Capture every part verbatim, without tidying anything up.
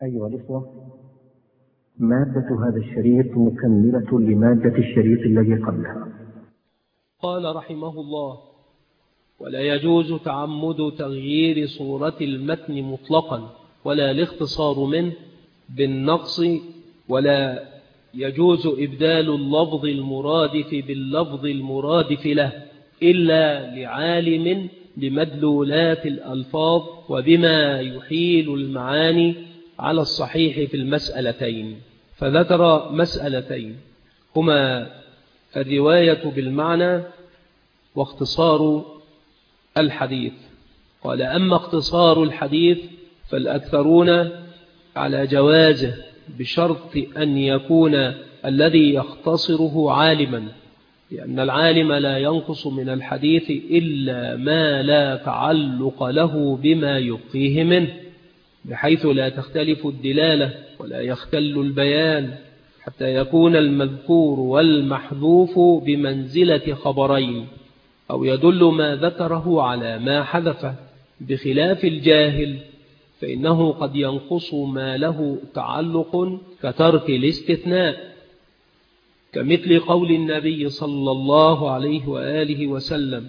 أيها الإخوة، مادة هذا الشريط مكملة لمادة الشريط الذي قبلها. قال رحمه الله: ولا يجوز تعمد تغيير صورة المتن مطلقا ولا الاختصار منه بالنقص، ولا يجوز إبدال اللفظ المرادف باللفظ المرادف له إلا لعالم بمدلولات الألفاظ وبما يحيل المعاني على الصحيح في المسألتين. فذكر مسألتين هما الرواية بالمعنى واختصار الحديث. قال: أما اختصار الحديث فالأكثرون على جوازه بشرط أن يكون الذي يختصره عالما، لأن العالم لا ينقص من الحديث إلا ما لا تعلق له بما يبقيه منه، بحيث لا تختلف الدلالة ولا يختل البيان، حتى يكون المذكور والمحذوف بمنزلة خبرين، أو يدل ما ذكره على ما حذفه، بخلاف الجاهل فإنه قد ينقص ما له تعلق كترك الاستثناء، كمثل قول النبي صلى الله عليه وآله وسلم: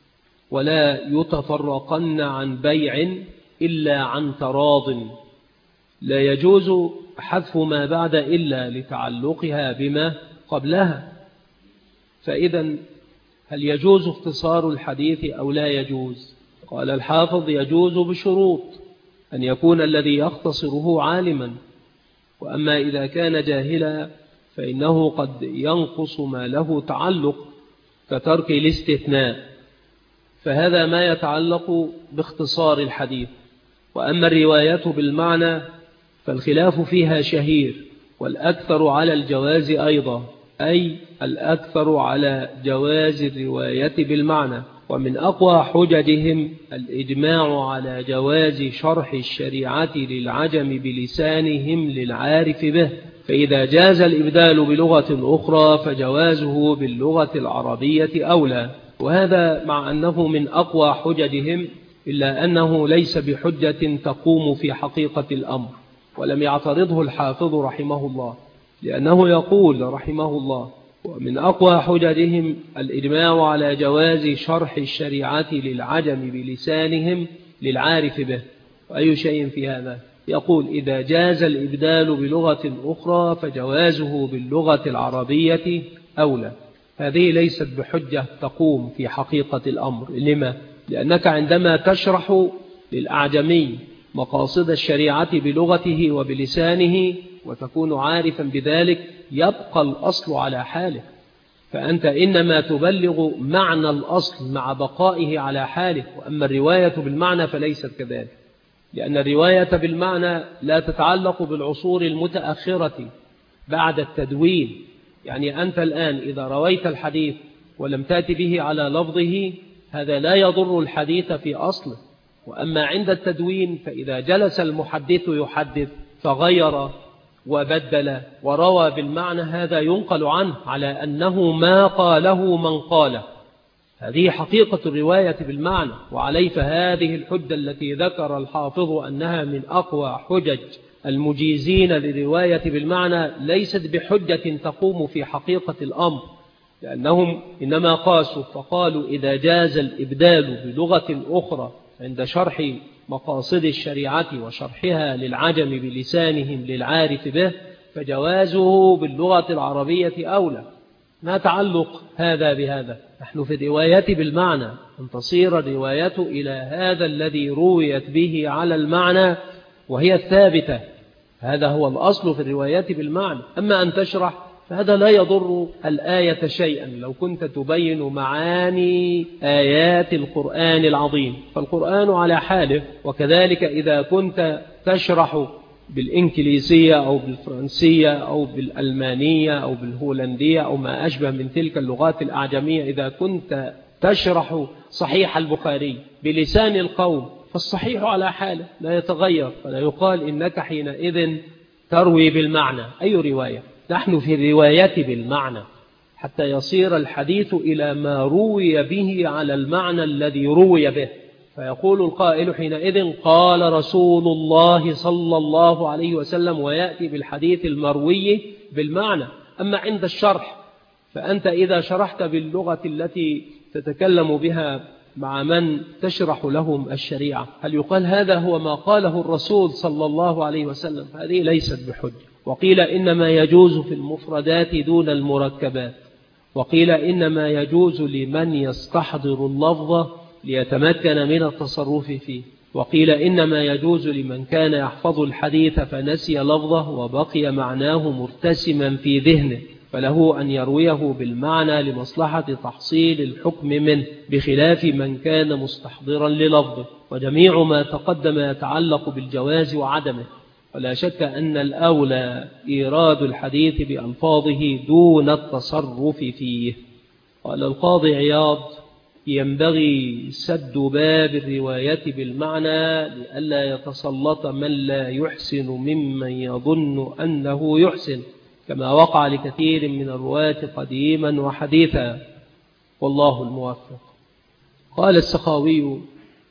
ولا يتفرقن عن بيع إلا عن تراض. لا يجوز حذف ما بعد إلا لتعلقها بما قبلها. فإذا هل يجوز اختصار الحديث أو لا يجوز؟ قال الحافظ: يجوز بشروط: أن يكون الذي يختصره عالما، وأما إذا كان جاهلا فإنه قد ينقص ما له تعلق كترك الاستثناء، فهذا ما يتعلق باختصار الحديث. وأما الرواية بالمعنى فالخلاف فيها شهير، والأكثر على الجواز أيضا، أي الأكثر على جواز الرواية بالمعنى. ومن أقوى حججهم الإجماع على جواز شرح الشريعة للعجم بلسانهم للعارف به، فإذا جاز الإبدال بلغة أخرى فجوازه باللغة العربية أولى. وهذا مع أنه من أقوى حججهم، إلا أنه ليس بحجة تقوم في حقيقة الأمر، ولم يعترضه الحافظ رحمه الله، لأنه يقول رحمه الله: ومن أقوى حججهم الإجماع على جواز شرح الشريعة للعجم بلسانهم للعارف به. وأي شيء في هذا؟ يقول: إذا جاز الإبدال بلغة أخرى فجوازه باللغة العربية أولى. هذه ليست بحجة تقوم في حقيقة الأمر. لما؟ لأنك عندما تشرح للأعجمي مقاصد الشريعة بلغته وبلسانه وتكون عارفا بذلك، يبقى الأصل على حاله، فأنت إنما تبلغ معنى الأصل مع بقائه على حاله. وأما الرواية بالمعنى فليست كذلك، لأن الرواية بالمعنى لا تتعلق بالعصور المتأخرة بعد التدوين. يعني أنت الآن إذا رويت الحديث ولم تأتي به على لفظه، هذا لا يضر الحديث في أصله. وأما عند التدوين فإذا جلس المحدث يحدث فغير وبدل وروى بالمعنى، هذا ينقل عنه على أنه ما قاله من قاله. هذه حقيقة الرواية بالمعنى. وعليه فهذه الحجة التي ذكر الحافظ أنها من أقوى حجج المجيزين للرواية بالمعنى ليست بحجة تقوم في حقيقة الأمر، لأنهم إنما قاسوا فقالوا: إذا جاز الإبدال بلغة أخرى عند شرح مقاصد الشريعة وشرحها للعجم بلسانهم للعارف به فجوازه باللغة العربية أولى. ما تعلق هذا بهذا؟ نحن في الرواية بالمعنى أن تصير الرواية إلى هذا الذي رويت به على المعنى وهي الثابتة. هذا هو الأصل في الرواية بالمعنى. أما أن تشرح فهذا لا يضر الآية شيئا لو كنت تبين معاني آيات القرآن العظيم، فالقرآن على حاله. وكذلك إذا كنت تشرح بالإنكليزية أو بالفرنسية أو بالألمانية أو بالهولندية أو ما أشبه من تلك اللغات الأعجمية، إذا كنت تشرح صحيح البخاري بلسان القوم فالصحيح على حاله لا يتغير، فلا يقال إنك حينئذ تروي بالمعنى. أي رواية؟ نحن في الرواية بالمعنى حتى يصير الحديث إلى ما روي به على المعنى الذي روي به، فيقول القائل حينئذ قال رسول الله صلى الله عليه وسلم، ويأتي بالحديث المروي بالمعنى. أما عند الشرح فأنت إذا شرحت باللغة التي تتكلم بها مع من تشرح لهم الشريعة، هل يقال هذا هو ما قاله الرسول صلى الله عليه وسلم؟ هذه ليست بحجة. وقيل إنما يجوز في المفردات دون المركبات، وقيل إنما يجوز لمن يستحضر اللفظ ليتمكن من التصرف فيه، وقيل إنما يجوز لمن كان يحفظ الحديث فنسي لفظه وبقي معناه مرتسما في ذهنه، فله أن يرويه بالمعنى لمصلحة تحصيل الحكم منه، بخلاف من كان مستحضرا للفظه. وجميع ما تقدم يتعلق بالجواز وعدمه، ولا شك أن الأولى إيراد الحديث بألفاظه دون التصرف فيه. قال القاضي عياض: ينبغي سد باب الرواية بالمعنى لئلا يتسلط من لا يحسن ممن يظن أنه يحسن، كما وقع لكثير من الرواة قديما وحديثا، والله الموفق. قال السخاوي: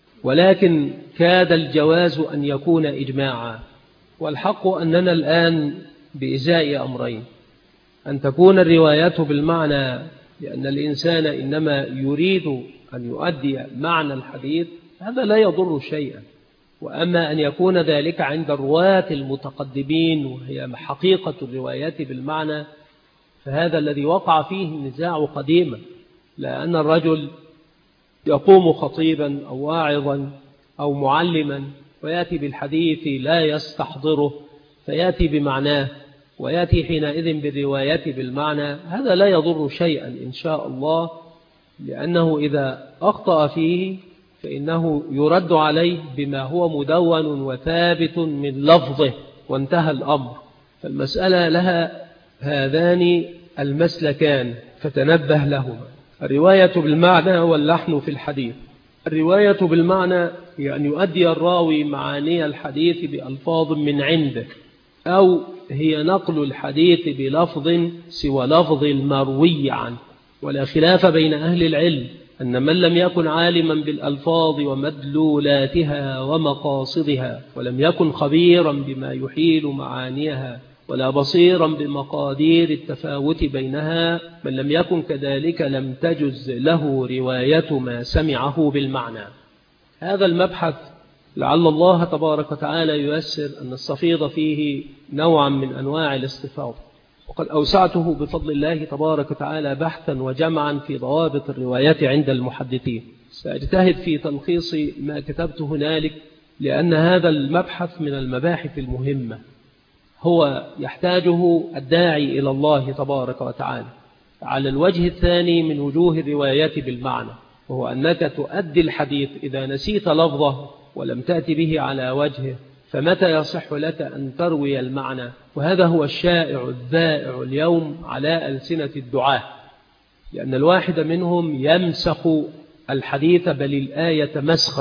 ولكن كاد الجواز أن يكون إجماعا، والحق أننا الآن بإزاء أمرين: أن تكون الرواية بالمعنى لأن الإنسان إنما يريد أن يؤدي معنى الحديث، هذا لا يضر شيئا، وأما أن يكون ذلك عند الرواة المتقدمين وهي حقيقة الروايات بالمعنى، فهذا الذي وقع فيه النزاع قديما، لأن الرجل يقوم خطيبا أو واعظا أو معلما ويأتي بالحديث لا يستحضره فيأتي بمعناه، ويأتي حينئذ بالرواية بالمعنى، هذا لا يضر شيئا إن شاء الله، لأنه إذا أخطأ فيه فإنه يرد عليه بما هو مدون وثابت من لفظه وانتهى الأمر. فالمسألة لها هذان المسلكان فتنبه لهما: الرواية بالمعنى واللحن في الحديث. الرواية بالمعنى هي أن يؤدي الراوي معاني الحديث بألفاظ من عنده، أو هي نقل الحديث بلفظ سوى لفظ المروي عنه. ولا خلاف بين أهل العلم أن من لم يكن عالما بالألفاظ ومدلولاتها ومقاصدها، ولم يكن خبيرا بما يحيل معانيها، ولا بصيرا بمقادير التفاوت بينها، من لم يكن كذلك لم تجز له رواية ما سمعه بالمعنى. هذا المبحث لعل الله تبارك وتعالى ييسر أن نستفيض فيه نوعا من أنواع الاستفاضة، وقد أوسعته بفضل الله تبارك وتعالى بحثا وجمعا في ضوابط الروايات عند المحدثين. سأجتهد في تلخيص ما كتبت هنالك، لأن هذا المبحث من المباحث المهمة، هو يحتاجه الداعي إلى الله تبارك وتعالى. على الوجه الثاني من وجوه الروايات بالمعنى، وهو أنك تؤدي الحديث إذا نسيت لفظه ولم تأتي به على وجهه، فمتى يصح لك أن تروي المعنى؟ وهذا هو الشائع الذائع اليوم على ألسنة الدعاة، لأن الواحد منهم يمسخ الحديث بل الآية مسخا،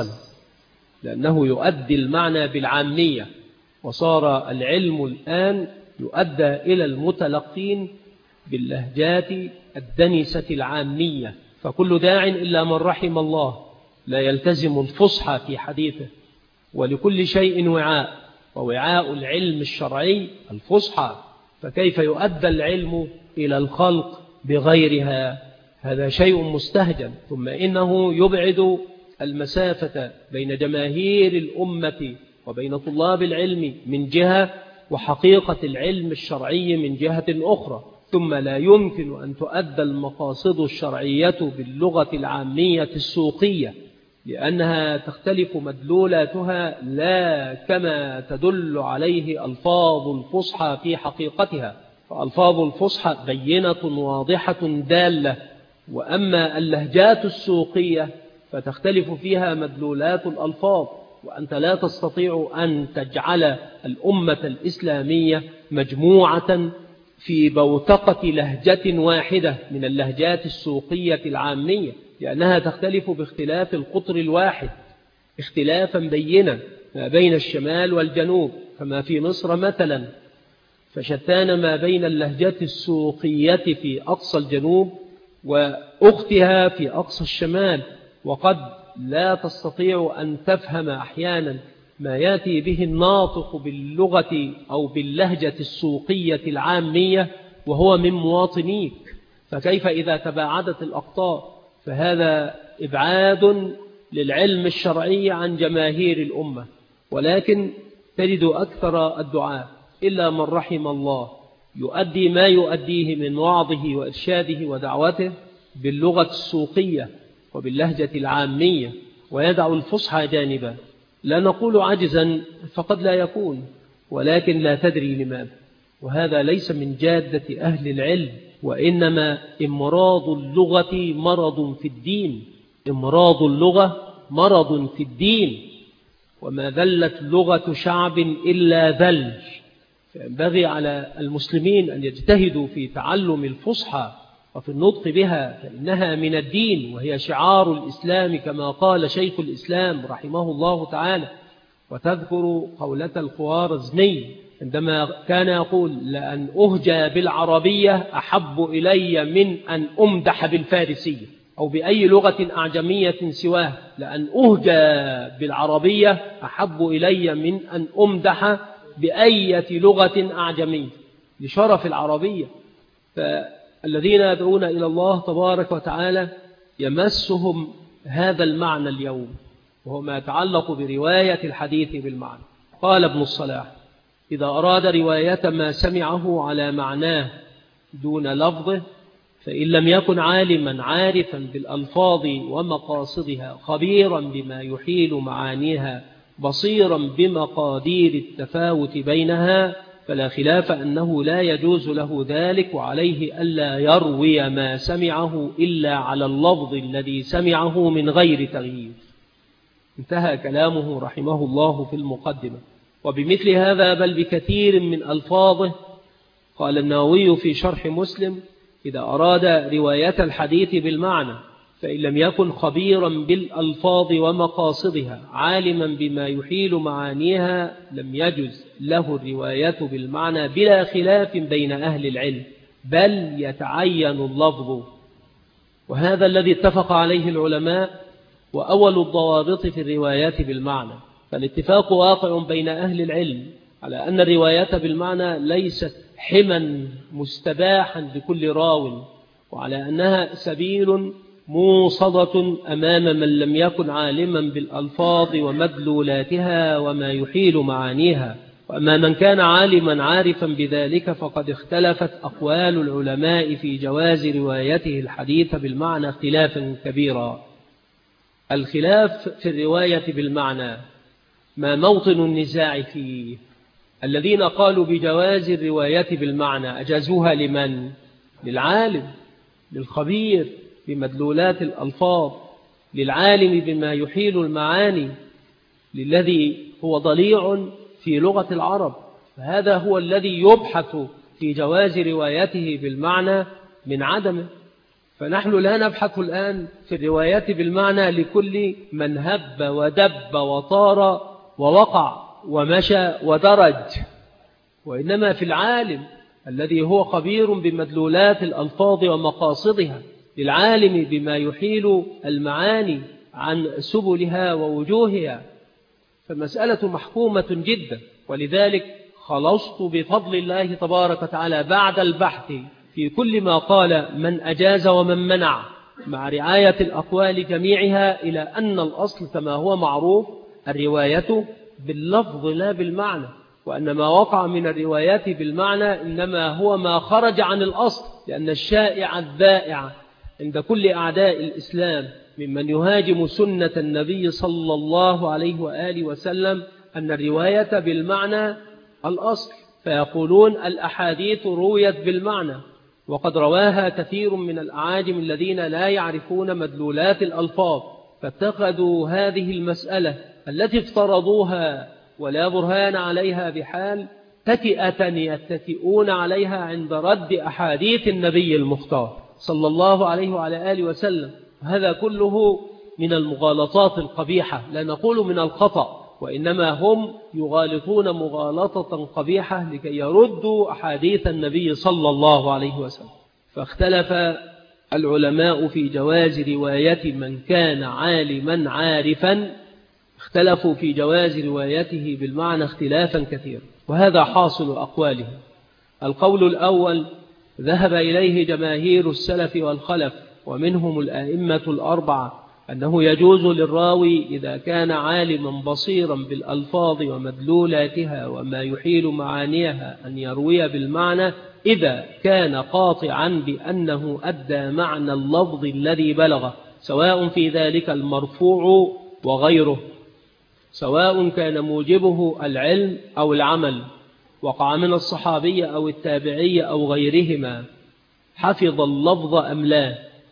لأنه يؤدي المعنى بالعامية، وصار العلم الآن يؤدى إلى المتلقين باللهجات الدنسة العامية، فكل داع إلا من رحم الله لا يلتزم الفصحى في حديثه. ولكل شيء وعاء، ووعاء العلم الشرعي الفصحى، فكيف يؤدى العلم إلى الخلق بغيرها؟ هذا شيء مستهجن. ثم إنه يبعد المسافة بين جماهير الأمة وبين طلاب العلم من جهة، وحقيقة العلم الشرعي من جهة أخرى. ثم لا يمكن أن تؤدى المقاصد الشرعية باللغة العامية السوقية، لأنها تختلف مدلولاتها لا كما تدل عليه ألفاظ الفصحى في حقيقتها، فألفاظ الفصحى بينة واضحة دالة، وأما اللهجات السوقية فتختلف فيها مدلولات الألفاظ، وأنت لا تستطيع أن تجعل الأمة الإسلامية مجموعة في بوتقة لهجة واحدة من اللهجات السوقية العامية، لأنها تختلف باختلاف القطر الواحد اختلافا بينا ما بين الشمال والجنوب، كما في مصر مثلا، فشتان ما بين اللهجة السوقية في أقصى الجنوب وأختها في أقصى الشمال. وقد لا تستطيع أن تفهم أحيانا ما يأتي به الناطق باللغة أو باللهجة السوقية العامية وهو من مواطنيك، فكيف إذا تباعدت الأقطار؟ فهذا إبعاد للعلم الشرعي عن جماهير الأمة. ولكن تجد أكثر الدعاء إلا من رحم الله يؤدي ما يؤديه من وعظه وإرشاده ودعوته باللغة السوقية وباللهجة العامية، ويدع الفصحى جانبا. لا نقول عجزا، فقد لا يكون، ولكن لا تدري لماذا. وهذا ليس من جادة أهل العلم، وإنما إمراض اللغة مرض في الدين. إمراض اللغة مرض في الدين، وما ذلت لغة شعب إلا ذل. فينبغي على المسلمين أن يجتهدوا في تعلم الفصحى وفي النطق بها، فإنها من الدين وهي شعار الإسلام كما قال شيخ الإسلام رحمه الله تعالى. وتذكر قولة الخوارزمي عندما كان يقول: لأن أهجى بالعربية أحب إلي من أن أمدح بالفارسية، أو بأي لغة أعجمية سواه. لأن أهجى بالعربية أحب إلي من أن أمدح بأية لغة أعجمية، لشرف العربية. فالذين يدعون إلى الله تبارك وتعالى يمسهم هذا المعنى اليوم، وهو ما يتعلق برواية الحديث بالمعنى. قال ابن الصلاح: إذا أراد رواية ما سمعه على معناه دون لفظه، فإن لم يكن عالما عارفا بالألفاظ ومقاصدها خبيرا بما يحيل معانيها بصيرا بمقادير التفاوت بينها، فلا خلاف أنه لا يجوز له ذلك، وعليه ألا يروي ما سمعه إلا على اللفظ الذي سمعه من غير تغيير. انتهى كلامه رحمه الله في المقدمة. وبمثل هذا بل بكثير من ألفاظه قال النووي في شرح مسلم: إذا أراد رواية الحديث بالمعنى فإن لم يكن خبيرا بالألفاظ ومقاصدها عالما بما يحيل معانيها لم يجز له الرواية بالمعنى بلا خلاف بين أهل العلم، بل يتعين اللفظ. وهذا الذي اتفق عليه العلماء وأول الضوابط في الروايات بالمعنى. فالاتفاق واقع بين أهل العلم على أن الرواية بالمعنى ليست حما مستباحا لكل راو، وعلى أنها سبيل موصدة أمام من لم يكن عالما بالألفاظ ومدلولاتها وما يحيل معانيها. وأما من كان عالما عارفا بذلك فقد اختلفت أقوال العلماء في جواز روايته الحديث بالمعنى اختلافا كبيرا. الخلاف في الرواية بالمعنى ما موطن النزاع فيه. الذين قالوا بجواز الرواية بالمعنى أجازوها لمن؟ للعالم، للخبير بمدلولات الألفاظ، للعالم بما يحيل المعاني، للذي هو ضليع في لغة العرب. فهذا هو الذي يبحث في جواز روايته بالمعنى من عدمه. فنحن لا نبحث الآن في الروايات بالمعنى لكل من هب ودب وطار ووقع ومشى ودرج، وإنما في العالم الذي هو خبير بمدلولات الألفاظ ومقاصدها، للعالم بما يحيل المعاني عن سبلها ووجوهها. فالمسألة محكومة جدا، ولذلك خلصت بفضل الله تبارك وتعالى بعد البحث في كل ما قال من أجاز ومن منع، مع رعاية الأقوال جميعها، إلى أن الأصل كما هو معروف الرواية باللفظ لا بالمعنى، وأن ما وقع من الروايات بالمعنى إنما هو ما خرج عن الأصل، لأن الشائع الذائع عند كل أعداء الإسلام ممن يهاجم سنة النبي صلى الله عليه وآله وسلم أن الرواية بالمعنى الأصل، فيقولون الأحاديث رويت بالمعنى، وقد رواها كثير من الأعاجم الذين لا يعرفون مدلولات الألفاظ، فاتخذوا هذه المسألة التي افترضوها ولا برهان عليها بحال تكئة يتكئون عليها عند رد أحاديث النبي المختار صلى الله عليه وعلى آله وسلم. هذا كله من المغالطات القبيحة، لا نقول من الخطأ، وإنما هم يغالطون مغالطة قبيحة لكي يردوا أحاديث النبي صلى الله عليه وسلم. فاختلف العلماء في جواز رواية من كان عالما عارفا اختلفوا في جواز روايته بالمعنى اختلافا كثيرا، وهذا حاصل أقوالهم. القول الأول ذهب إليه جماهير السلف والخلف ومنهم الآئمة الأربعة، أنه يجوز للراوي إذا كان عالما بصيرا بالألفاظ ومدلولاتها وما يحيل معانيها أن يروي بالمعنى إذا كان قاطعا بأنه أدى معنى اللفظ الذي بلغه، سواء في ذلك المرفوع وغيره، سواء كان موجبه العلم أو العمل، وقع من الصحابية أو التابعية أو غيرهما، حفظ اللفظ أم لا،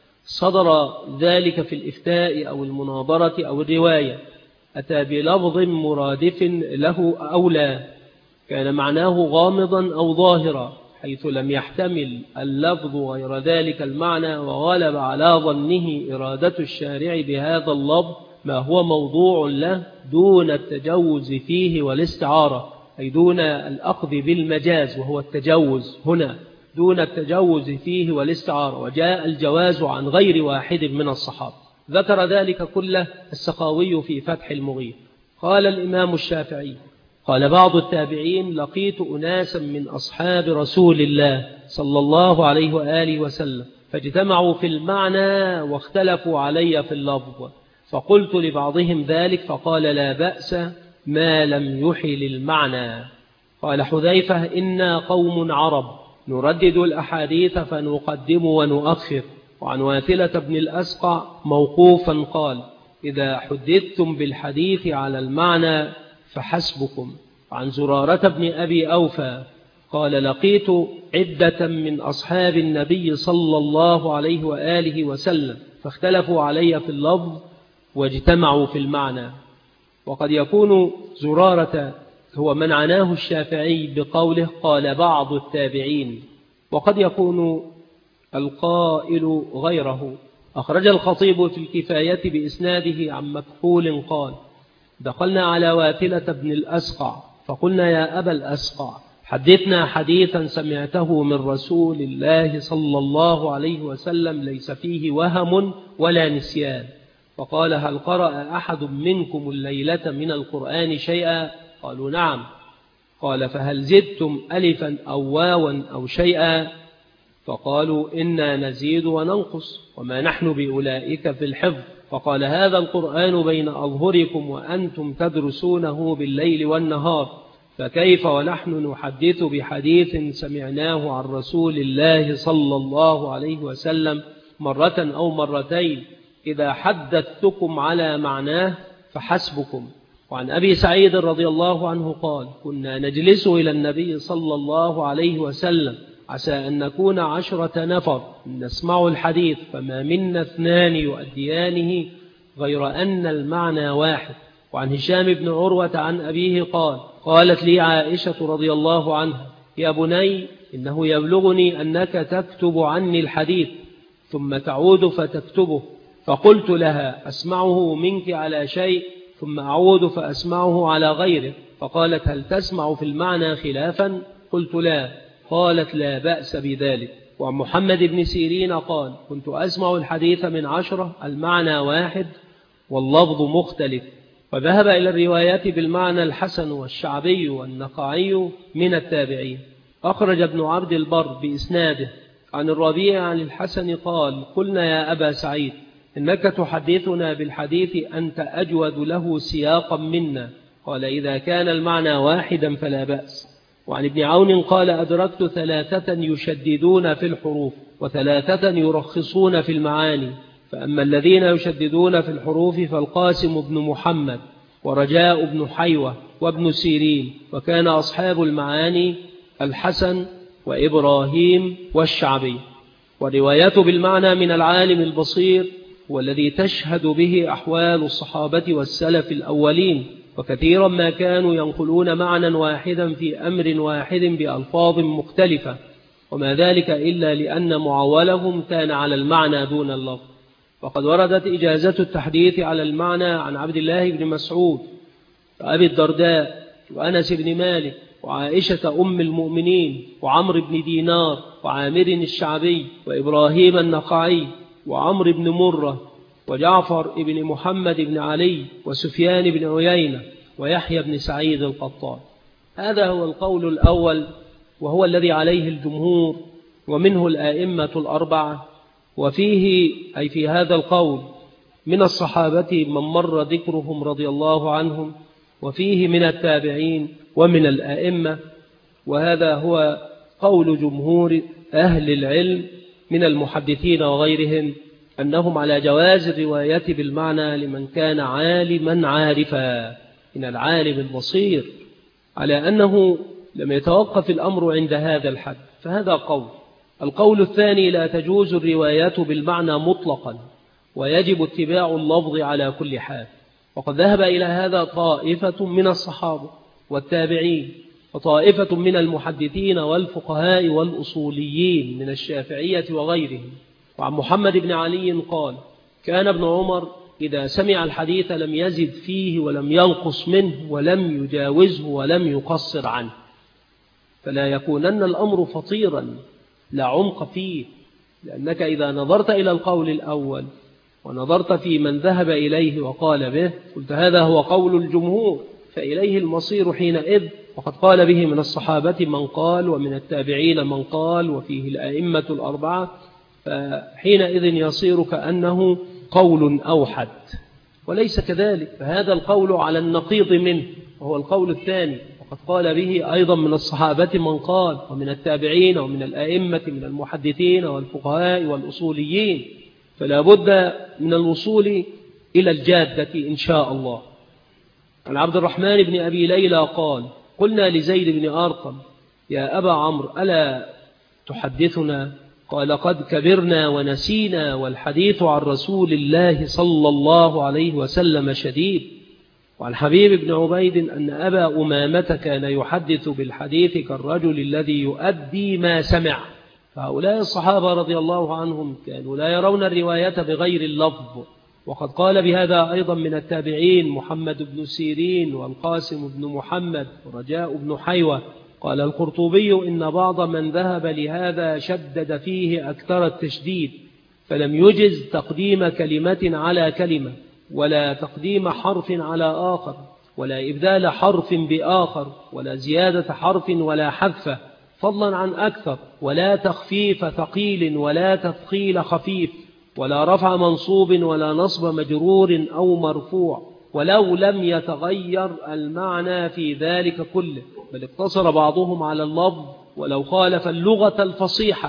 صدر ذلك في الإفتاء أو المناظرة أو الرواية، أتى بلفظ مرادف له أو لا، كان معناه غامضا أو ظاهرا حيث لم يحتمل اللفظ غير ذلك المعنى، وغلب على ظنه إرادة الشارع بهذا اللفظ ما هو موضوع له دون التجوز فيه والاستعارة، أي دون الأخذ بالمجاز وهو التجوز هنا، دون التجوز فيه والاستعارة، وجاء الجواز عن غير واحد من الصحابة. ذكر ذلك كله السخاوي في فتح المغيث. قال الإمام الشافعي: قال بعض التابعين: لقيت أناسا من أصحاب رسول الله صلى الله عليه وآله وسلم فاجتمعوا في المعنى واختلفوا علي في اللفظ، فقلت لبعضهم ذلك فقال: لا بأس ما لم يحل المعنى. قال حذيفة: إنا قوم عرب نردد الأحاديث فنقدم ونؤخر. وعن واثلة بن الأسقع موقوفا قال: إذا حدثتم بالحديث على المعنى فحسبكم. عن زرارة بن أبي أوفى قال: لقيت عدة من أصحاب النبي صلى الله عليه وآله وسلم فاختلفوا علي في اللفظ واجتمعوا في المعنى. وقد يكون زرارة هو من عناه الشافعي بقوله قال بعض التابعين، وقد يكون القائل غيره. أخرج الخطيب في الكفاية بإسناده عن مكحول قال: دخلنا على واثلة بن الأسقع فقلنا: يا أبا الأسقع، حدثنا حديثا سمعته من رسول الله صلى الله عليه وسلم ليس فيه وهم ولا نسيان. فقال: هل قرأ أحد منكم الليلة من القرآن شيئا؟ قالوا: نعم. قال: فهل زدتم ألفا أو واوا أو شيئا؟ فقالوا: إنا نزيد وننقص وما نحن بأولئك في الحفظ. فقال: هذا القرآن بين أظهركم وأنتم تدرسونه بالليل والنهار، فكيف ونحن نحدث بحديث سمعناه عن رسول الله صلى الله عليه وسلم مرة أو مرتين؟ إذا حدثتكم على معناه فحسبكم. وعن أبي سعيد رضي الله عنه قال: كنا نجلس إلى النبي صلى الله عليه وسلم عسى أن نكون عشرة نفر نسمع الحديث فما منا اثنان يؤديانه غير أن المعنى واحد. وعن هشام بن عروة عن أبيه قال: قالت لي عائشة رضي الله عنها: يا بني، إنه يبلغني أنك تكتب عني الحديث ثم تعود فتكتبه. فقلت لها: أسمعه منك على شيء ثم أعود فأسمعه على غيره. فقالت: هل تسمع في المعنى خلافا؟ قلت: لا. قالت: لا بأس بذلك. وعن محمد بن سيرين قال: كنت أسمع الحديث من عشرة المعنى واحد واللفظ مختلف. وذهب إلى الروايات بالمعنى الحسن والشعبي والنقعي من التابعين. أخرج ابن عبد البر بإسناده عن الربيع عن الحسن قال: قلنا يا أبا سعيد، إنك تحدثنا بالحديث أنت أجود له سياقا منا. قال: إذا كان المعنى واحدا فلا بأس. وعن ابن عون قال: أدركت ثلاثة يشددون في الحروف وثلاثة يرخصون في المعاني، فأما الذين يشددون في الحروف فالقاسم بن محمد ورجاء بن حيوة وابن سيرين، وكان أصحاب المعاني الحسن وإبراهيم والشعبي. والرواية بالمعنى من العالم البصير والذي تشهد به أحوال الصحابة والسلف الأولين، وكثيرا ما كانوا ينقلون معنى واحدا في أمر واحد بألفاظ مختلفة، وما ذلك إلا لأن معولهم كان على المعنى دون اللفظ. وقد وردت إجازة التحديث على المعنى عن عبد الله بن مسعود وأبي الدرداء وأنس بن مالك وعائشة أم المؤمنين وعمر بن دينار وعامر الشعبي وإبراهيم النخعي وعمر بن مرة وجعفر بن محمد بن علي وسفيان بن عيينة ويحيى بن سعيد القطان. هذا هو القول الأول، وهو الذي عليه الجمهور ومنه الآئمة الأربعة. وفيه أي في هذا القول من الصحابة من مر ذكرهم رضي الله عنهم، وفيه من التابعين ومن الآئمة. وهذا هو قول جمهور أهل العلم من المحدثين وغيرهم، أنهم على جواز الرواية بالمعنى لمن كان عالما عارفا من العالم البصير، على أنه لم يتوقف الأمر عند هذا الحد. فهذا قول. القول الثاني: لا تجوز الرواية بالمعنى مطلقا، ويجب اتباع اللفظ على كل حال. وقد ذهب إلى هذا طائفة من الصحابة والتابعين، وطائفة من المحدثين والفقهاء والأصوليين من الشافعية وغيرهم. وعن محمد بن علي قال: كان ابن عمر إذا سمع الحديث لم يزد فيه ولم ينقص منه ولم يجاوزه ولم يقصر عنه. فلا يكونن الأمر فطيرا لا عمق فيه، لأنك إذا نظرت إلى القول الأول ونظرت في من ذهب إليه وقال به، قلت هذا هو قول الجمهور، فإليه المصير حينئذ. وقد قال به من الصحابة من قال، ومن التابعين من قال، وفيه الأئمة الأربعة، فحينئذ يصير كأنه قول أوحد، وليس كذلك. فهذا القول على النقيض منه، وهو القول الثاني. وقد قال به أيضا من الصحابة من قال، ومن التابعين ومن الأئمة من المحدثين والفقهاء والأصوليين. فلا بد من الوصول إلى الجادة إن شاء الله. عن عبد الرحمن بن أبي ليلى قال: قلنا لزيد بن أرقم: يا أبا عمرو، ألا تحدثنا؟ قال: قد كبرنا ونسينا، والحديث عن رسول الله صلى الله عليه وسلم شديد. وعن حبيب بن عبيد أن أبا أمامة كان يحدث بالحديث كالرجل الذي يؤدي ما سمع. فهؤلاء الصحابة رضي الله عنهم كانوا لا يرون الرواية بغير اللفظ. وقد قال بهذا أيضا من التابعين محمد بن سيرين والقاسم بن محمد ورجاء بن حيوة. قال القرطبي: إن بعض من ذهب لهذا شدد فيه أكثر التشديد، فلم يجز تقديم كلمة على كلمة، ولا تقديم حرف على آخر، ولا إبدال حرف بآخر، ولا زيادة حرف ولا حذف فضلا عن أكثر، ولا تخفيف ثقيل ولا تثقيل خفيف، ولا رفع منصوب ولا نصب مجرور أو مرفوع، ولو لم يتغير المعنى في ذلك كله، بل اقتصر بعضهم على اللفظ ولو خالف اللغة الفصيحة،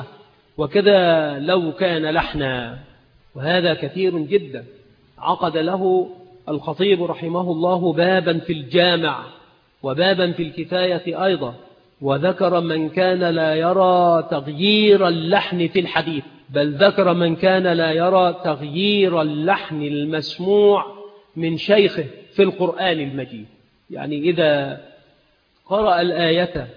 وكذا لو كان لحنا. وهذا كثير جدا. عقد له الخطيب رحمه الله بابا في الجامع وبابا في الكفاية أيضا، وذكر من كان لا يرى تغيير اللحن في الحديث، بل ذكر من كان لا يرى تغيير اللحن المسموع من شيخه في القرآن المجيد. يعني إذا قرأ الآية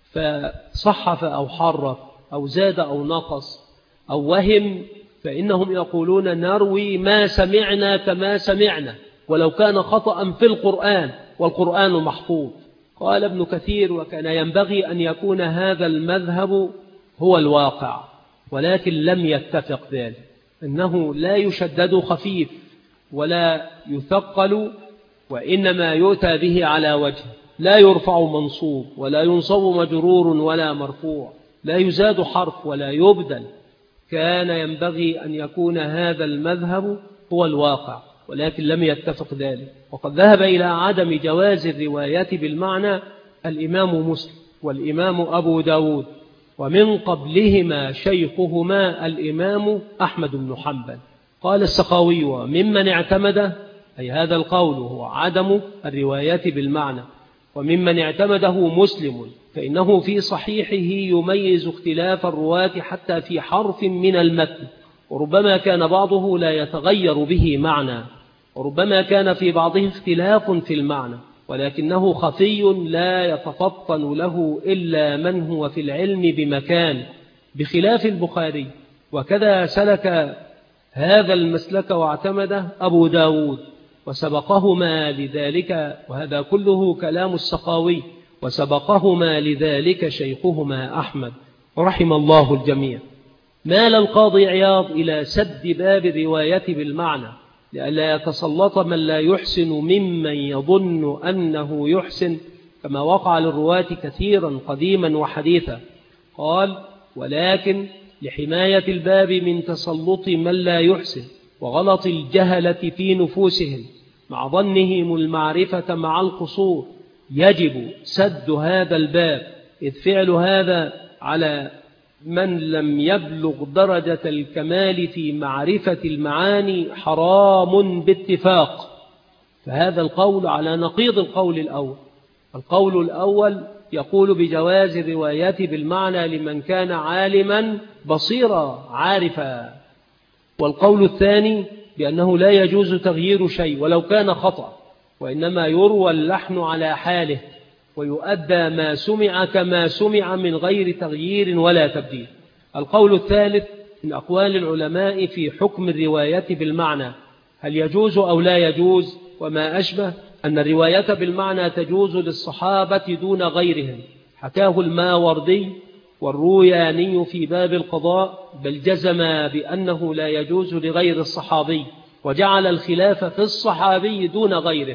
فصحف أو حرف أو زاد أو نقص أو وهم، فإنهم يقولون نروي ما سمعنا كما سمعنا، ولو كان خطأ في القرآن والقرآن محفوظ. قال ابن كثير: وكان ينبغي أن يكون هذا المذهب هو الواقع، ولكن لم يتفق ذلك، إنه لا يشدد خفيف ولا يثقل، وإنما يؤتى به على وجه، لا يرفع منصوب ولا ينصب مجرور ولا مرفوع، لا يزاد حرف ولا يبدل. كان ينبغي أن يكون هذا المذهب هو الواقع، ولكن لم يتفق ذلك. وقد ذهب إلى عدم جواز الروايات بالمعنى الإمام مسلم والإمام أبو داود، ومن قبلهما شيخهما الإمام أحمد بن حنبل. قال السخاوي: وممن اعتمده، أي هذا القول هو عدم الروايات بالمعنى، وممن اعتمده مسلم، فإنه في صحيحه يميز اختلاف الرواة حتى في حرف من المتن، وربما كان بعضه لا يتغير به معنى، وربما كان في بعضه اختلاف في المعنى، ولكنه خفي لا يتفطن له إلا من هو في العلم بمكان، بخلاف البخاري. وكذا سلك هذا المسلك واعتمده أبو داود، وسبقهما لذلك، وهذا كله كلام السخاوي، وسبقهما لذلك شيخهما أحمد. رحم الله الجميع. مال القاضي عياض إلى سد باب الرواية بالمعنى لئلا يتسلط من لا يحسن ممن يظن أنه يحسن، كما وقع للرواة كثيرا قديما وحديثا. قال: ولكن لحماية الباب من تسلط من لا يحسن وغلط الجهلة في نفوسهم مع ظنهم المعرفة مع القصور، يجب سد هذا الباب، إذ فعل هذا على من لم يبلغ درجة الكمال في معرفة المعاني حرام باتفاق. فهذا القول على نقيض القول الأول. القول الأول يقول بجواز الرواية بالمعنى لمن كان عالما بصيرا عارفا، والقول الثاني بأنه لا يجوز تغيير شيء ولو كان خطأ، وإنما يروى اللحن على حاله ويؤدى ما سمع كما سمع من غير تغيير ولا تبديل. القول الثالث من أقوال العلماء في حكم الرواية بالمعنى، هل يجوز أو لا يجوز وما أشبه، أن الرواية بالمعنى تجوز للصحابة دون غيرهم، حكاه الماوردي والروياني في باب القضاء، بل جزم بأنه لا يجوز لغير الصحابي، وجعل الخلاف في الصحابي دون غيره،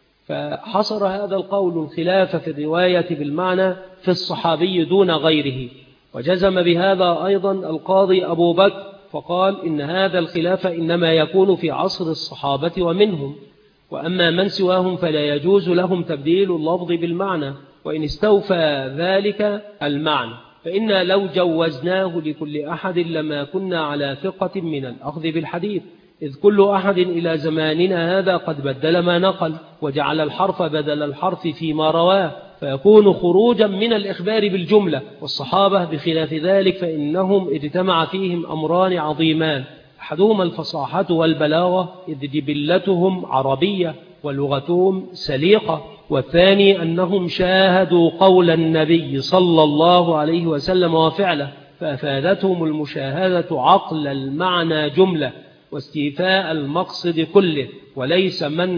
فحصر هذا القول الخلاف في الرواية بالمعنى في الصحابي دون غيره. وجزم بهذا أيضا القاضي أبو بكر فقال إن هذا الخلاف إنما يكون في عصر الصحابة ومنهم، وأما من سواهم فلا يجوز لهم تبديل اللفظ بالمعنى وإن استوفى ذلك المعنى، فإنا لو جوزناه لكل أحد لما كنا على ثقة من الأخذ بالحديث، إذ كل أحد إلى زماننا هذا قد بدل ما نقل وجعل الحرف بدل الحرف فيما رواه، فيكون خروجا من الإخبار بالجملة. والصحابة بخلاف ذلك فإنهم اجتمع فيهم أمران عظيمان، أحدهما الفصاحة والبلاغة إذ جبلتهم عربية ولغتهم سليقة، والثاني أنهم شاهدوا قول النبي صلى الله عليه وسلم وفعله، فأفادتهم المشاهدة عقل المعنى جملة واستيفاء المقصد كله، وليس من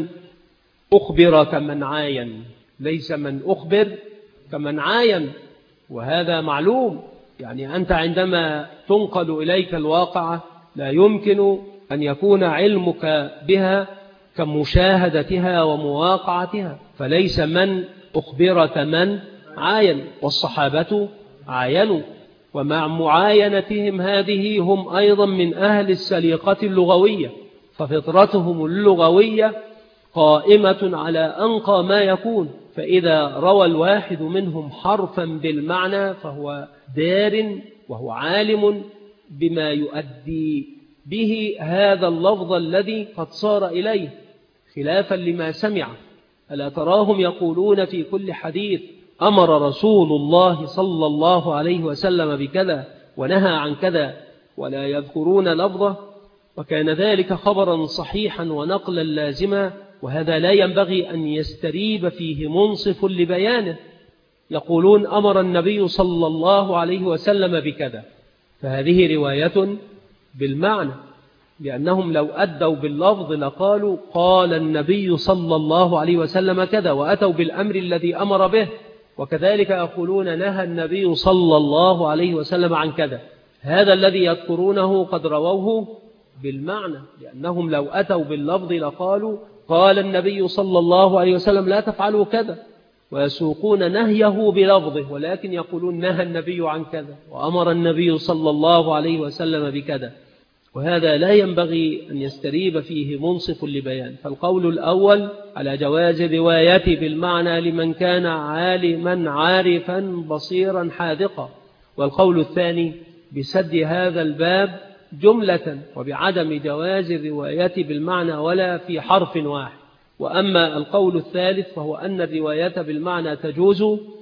أخبر كمن عاين، ليس من أخبر كمن عاين، وهذا معلوم. يعني أنت عندما تنقل إليك الواقعة لا يمكن أن يكون علمك بها كمشاهدتها ومواقعتها، فليس من أخبر كمن عاين، والصحابة عاينوا، ومع معاينتهم هذه هم أيضا من أهل السليقة اللغوية، ففطرتهم اللغوية قائمة على أنقى ما يكون، فإذا روى الواحد منهم حرفا بالمعنى فهو دار وهو عالم بما يؤدي به هذا اللفظ الذي قد صار إليه، خلافا لما سمع. ألا تراهم يقولون في كل حديث أمر رسول الله صلى الله عليه وسلم بكذا ونهى عن كذا، ولا يذكرون لفظه، وكان ذلك خبرا صحيحا ونقلا لازما، وهذا لا ينبغي أن يستريب فيه منصف لبيانه. يقولون أمر النبي صلى الله عليه وسلم بكذا، فهذه رواية بالمعنى، لأنهم لو أدوا باللفظ لقالوا قال النبي صلى الله عليه وسلم كذا، وأتوا بالأمر الذي أمر به. وكذلك يقولون نهى النبي صلى الله عليه وسلم عن كذا، هذا الذي يذكرونه قد رووه بالمعنى، لأنهم لو أتوا باللفظ لقالوا قال النبي صلى الله عليه وسلم لا تفعلوا كذا، ويسوقون نهيه بلفظه، ولكن يقولون نهى النبي عن كذا وأمر النبي صلى الله عليه وسلم بكذا، وهذا لا ينبغي أن يستريب فيه منصف لبيان. فالقول الأول على جواز الرواية بالمعنى لمن كان عالما عارفا بصيرا حاذقا، والقول الثاني بسد هذا الباب جملة وبعدم جواز الرواية بالمعنى ولا في حرف واحد. وأما القول الثالث فهو أن الرواية بالمعنى تجوز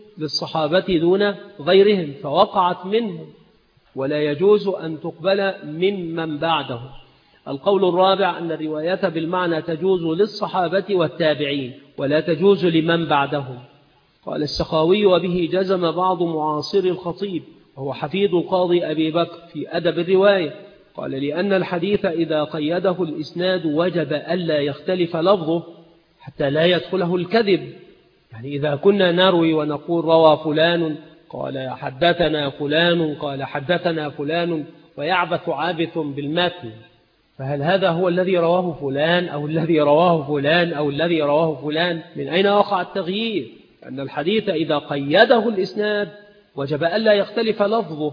للصحابة دون غيرهم فوقعت منهم، ولا يجوز أن تقبل ممن بعده. القول الرابع أن الرواية بالمعنى تجوز للصحابة والتابعين ولا تجوز لمن بعدهم. قال السخاوي وبه جزم بعض معاصر الخطيب وهو حفيد القاضي أبي بكر في أدب الرواية، قال لأن الحديث إذا قيده الإسناد وجب ألا يختلف لفظه حتى لا يدخله الكذب. يعني إذا كنا نروي ونقول روى فلان قال حدثنا فلان قال حدثنا فلان ويعبث عابث بالمتن، فهل هذا هو الذي رواه فلان أو الذي رواه فلان أو الذي رواه فلان؟ من أين وقع التغيير؟ أن الحديث إذا قيده الإسناد وجب ألا يختلف لفظه،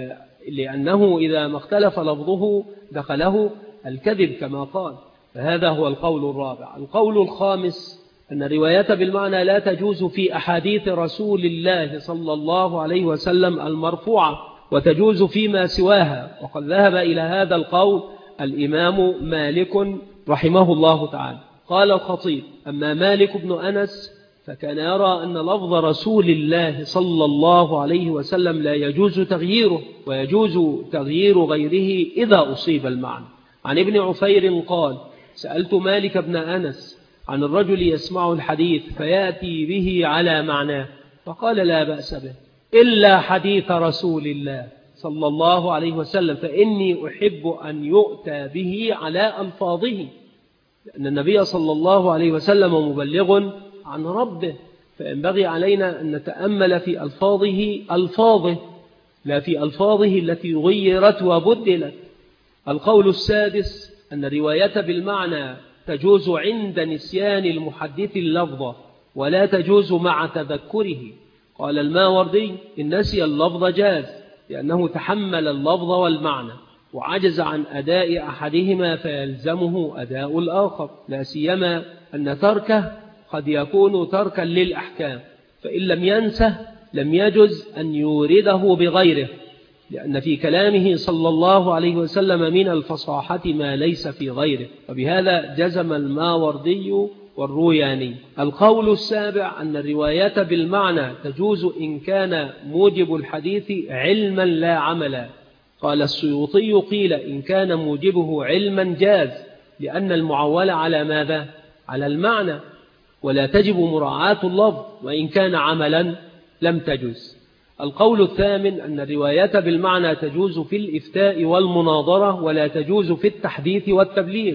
لأنه إذا ما اختلف لفظه دخله الكذب كما قال. فهذا هو القول الرابع. القول الخامس أن الرواية بالمعنى لا تجوز في أحاديث رسول الله صلى الله عليه وسلم المرفوعة، وتجوز فيما سواها، وقد ذهب إلى هذا القول الإمام مالك رحمه الله تعالى. قال الخطيب: أما مالك بن أنس فكان يرى أن لفظ رسول الله صلى الله عليه وسلم لا يجوز تغييره، ويجوز تغيير غيره إذا أصيب المعنى. عن ابن عفير قال: سألت مالك بن أنس عن الرجل يسمع الحديث فيأتي به على معناه، فقال: لا بأس به إلا حديث رسول الله صلى الله عليه وسلم، فإني أحب أن يؤتى به على ألفاظه، لأن النبي صلى الله عليه وسلم مبلغ عن ربه، فينبغي علينا أن نتأمل في ألفاظه ألفاظه لا في ألفاظه التي غيرت وبدلت. القول السادس أن الرواية بالمعنى تجوز عند نسيان المحدث اللفظ، ولا تجوز مع تذكره. قال الماوردي: إن نسي اللفظ جاز، لأنه تحمل اللفظ والمعنى وعجز عن أداء أحدهما فيلزمه أداء الآخر، لا سيما أن تركه قد يكون تركا للأحكام، فإن لم ينسه لم يجز أن يورده بغيره، لأن في كلامه صلى الله عليه وسلم من الفصاحة ما ليس في غيره، وبهذا جزم الماوردي والروياني. القول السابع أن الرواية بالمعنى تجوز إن كان موجب الحديث علما لا عملا. قال السيوطي: قيل إن كان موجبه علما جاز، لأن المعول على ماذا؟ على المعنى، ولا تجب مراعاة اللفظ، وإن كان عملا لم تجوز. القول الثامن أن الرواية بالمعنى تجوز في الإفتاء والمناظرة، ولا تجوز في التحديث والتبليغ،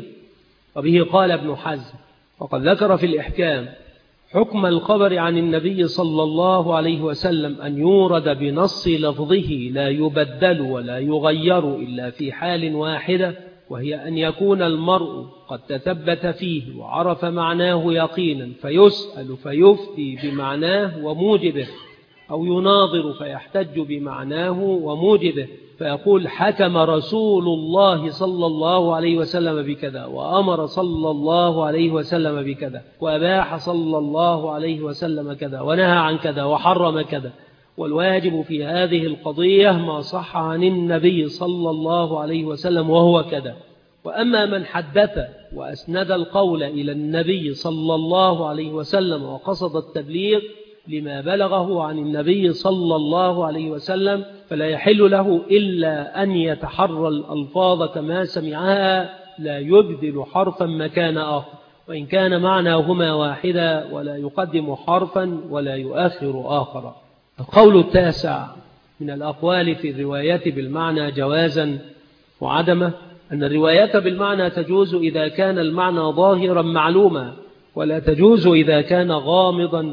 وبه قال ابن حزم. وقد ذكر في الإحكام حكم الخبر عن النبي صلى الله عليه وسلم أن يورد بنص لفظه لا يبدل ولا يغير إلا في حال واحدة، وهي أن يكون المرء قد تثبت فيه وعرف معناه يقينا فيسأل فيفتي بمعناه وموجبه، أو يناظر فيحتج بمعناه وموجبه، فيقول: حكم رسول الله صلى الله عليه وسلم بكذا، وأمر صلى الله عليه وسلم بكذا، وأباح صلى الله عليه وسلم كذا، ونهى عن كذا، وحرم كذا. والواجب في هذه القضية ما صح عن النبي صلى الله عليه وسلم وهو كذا. وأما من حدث وأسند القول إلى النبي صلى الله عليه وسلم وقصد التبليغ لما بلغه عن النبي صلى الله عليه وسلم، فلا يحل له إلا أن يتحرى الألفاظ كما سمعها، لا يبدل حرفا مكان آخر، وإن كان معناهما واحدا، ولا يقدم حرفا ولا يؤخر آخر. القول التاسع من الأقوال في الرواية بالمعنى جوازا وعدمه أن الرواية بالمعنى تجوز إذا كان المعنى ظاهرا معلوما، ولا تجوز إذا كان غامضا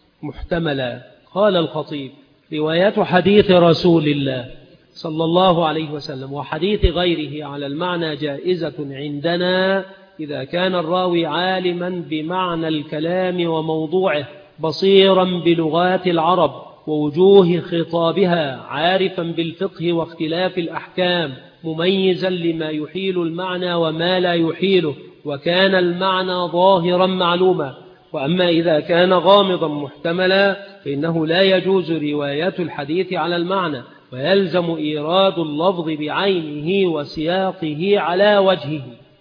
محتملا. قال الخطيب: رواية حديث رسول الله صلى الله عليه وسلم وحديث غيره على المعنى جائزة عندنا إذا كان الراوي عالما بمعنى الكلام وموضوعه، بصيرا بلغات العرب ووجوه خطابها، عارفا بالفقه واختلاف الأحكام، مميزا لما يحيل المعنى وما لا يحيله، وكان المعنى ظاهرا معلوما. وأما إذا كان غامضا محتملا فإنه لا يجوز رواية الحديث على المعنى، ويلزم إيراد اللفظ بعينه وسياقه على وجهه.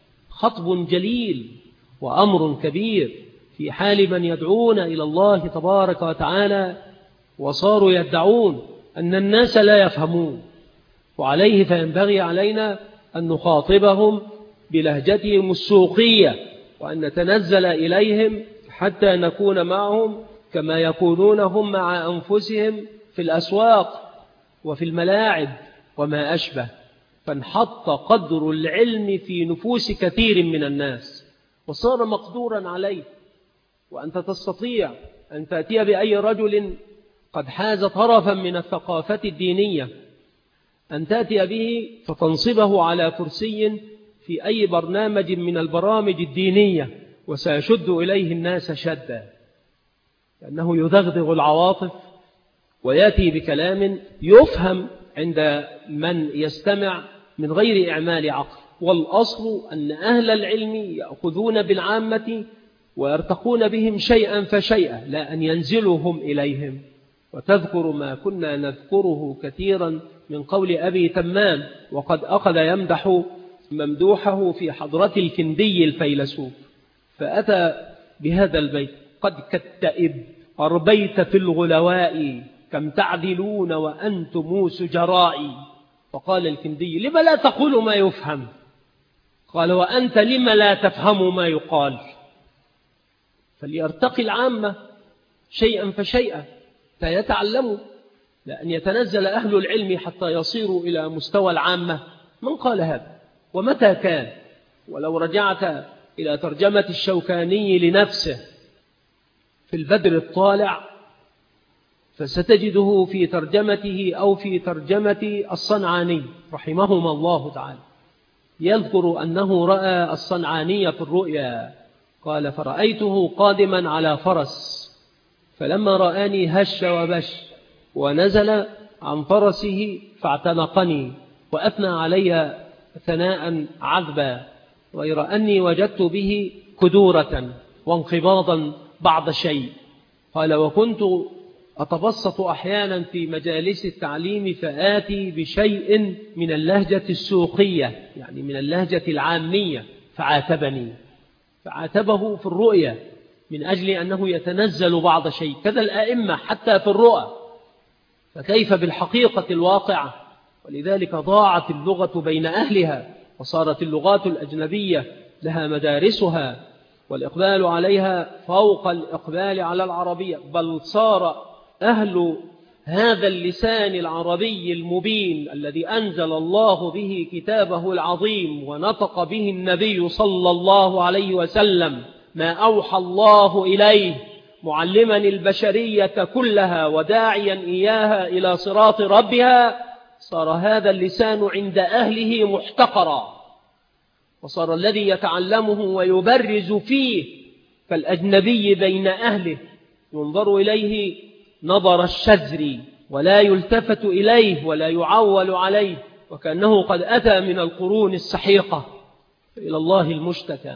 خطب جليل وأمر كبير في حال من يدعون إلى الله تبارك وتعالى وصاروا يدعون أن الناس لا يفهمون، وعليه فينبغي علينا أن نخاطبهم بلهجتهم السوقية، وأن نتنزل إليهم حتى نكون معهم كما يكونون هم مع أنفسهم في الأسواق وفي الملاعب وما أشبه، فانحط قدر العلم في نفوس كثير من الناس وصار مقدورا عليه. وأنت تستطيع أن تأتي بأي رجل قد حاز طرفا من الثقافة الدينية أن تأتي به فتنصبه على كرسي في أي برنامج من البرامج الدينية وسيشد إليه الناس شدا، لأنه يدغدغ العواطف ويأتي بكلام يفهم عند من يستمع من غير إعمال عقل. والأصل أن أهل العلم يأخذون بالعامة ويرتقون بهم شيئا فشيئا، لا أن ينزلوا هم إليهم. وتذكر ما كنا نذكره كثيرا من قول أبي تمام وقد أخذ يمدح ممدوحه في حضرة الكندي الفيلسوف، فأتى بهذا البيت: قد كتئب أربيت في الغلواء كم تعدلون وأنتم سجرائي. فقال الكندي: لما لا تقول ما يفهم؟ قال: وأنت لما لا تفهم ما يقال؟ فليرتقي العامة شيئا فشيئا فيتعلموا، لأن يتنزل أهل العلم حتى يصيروا إلى مستوى العامة. من قال هذا ومتى كان؟ ولو رجعت إلى ترجمة الشوكاني لنفسه في البدر الطالع فستجده في ترجمته أو في ترجمة الصنعاني رحمهما الله تعالى يذكر أنه رأى الصنعاني في الرؤيا، قال: فرأيته قادما على فرس، فلما رآني هش وبش ونزل عن فرسه فاعتنقني وأثنى علي ثناء عذبا، غير أني وجدت به كدورة وانقباضا بعض شيء. قال: وكنت أتبسط أحيانا في مجالس التعليم فآتي بشيء من اللهجة السوقية، يعني من اللهجة العامية، فعاتبني فعاتبه في الرؤيا من أجل أنه يتنزل بعض شيء. كذا الآئمة حتى في الرؤى، فكيف بالحقيقة الواقعة؟ ولذلك ضاعت اللغة بين أهلها، وصارت اللغات الأجنبية لها مدارسها والإقبال عليها فوق الإقبال على العربية، بل صار أهل هذا اللسان العربي المبين الذي أنزل الله به كتابه العظيم ونطق به النبي صلى الله عليه وسلم ما أوحى الله إليه، معلما البشرية كلها وداعيا إياها إلى صراط ربها، صار هذا اللسان عند أهله محتقرا، وصار الذي يتعلمه ويبرز فيه كالأجنبي بين أهله، ينظر إليه نظر الشزر ولا يلتفت إليه ولا يعول عليه، وكأنه قد أتى من القرون السحيقة. إلى الله المشتكى.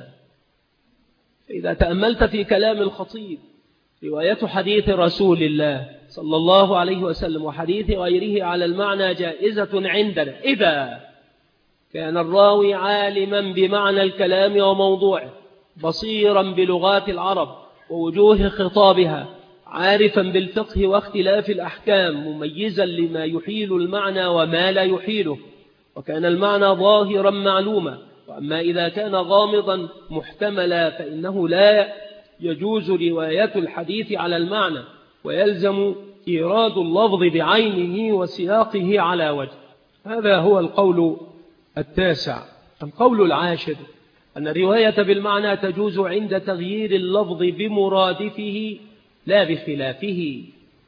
فإذا تأملت في كلام الخطيب رواية حديث رسول الله صلى الله عليه وسلم وحديث غيره على المعنى جائزة عندنا إذا كان الراوي عالما بمعنى الكلام وموضوعه، بصيرا بلغات العرب ووجوه خطابها، عارفا بالفقه واختلاف الأحكام، مميزا لما يحيل المعنى وما لا يحيله، وكان المعنى ظاهرا معلوما. وأما إذا كان غامضا محتملا فإنه لا يجوز رواية الحديث على المعنى، ويلزم إيراد اللفظ بعينه وسياقه على وجه. هذا هو القول التاسع. القول العاشر أن الرواية بالمعنى تجوز عند تغيير اللفظ بمرادفه لا بخلافه.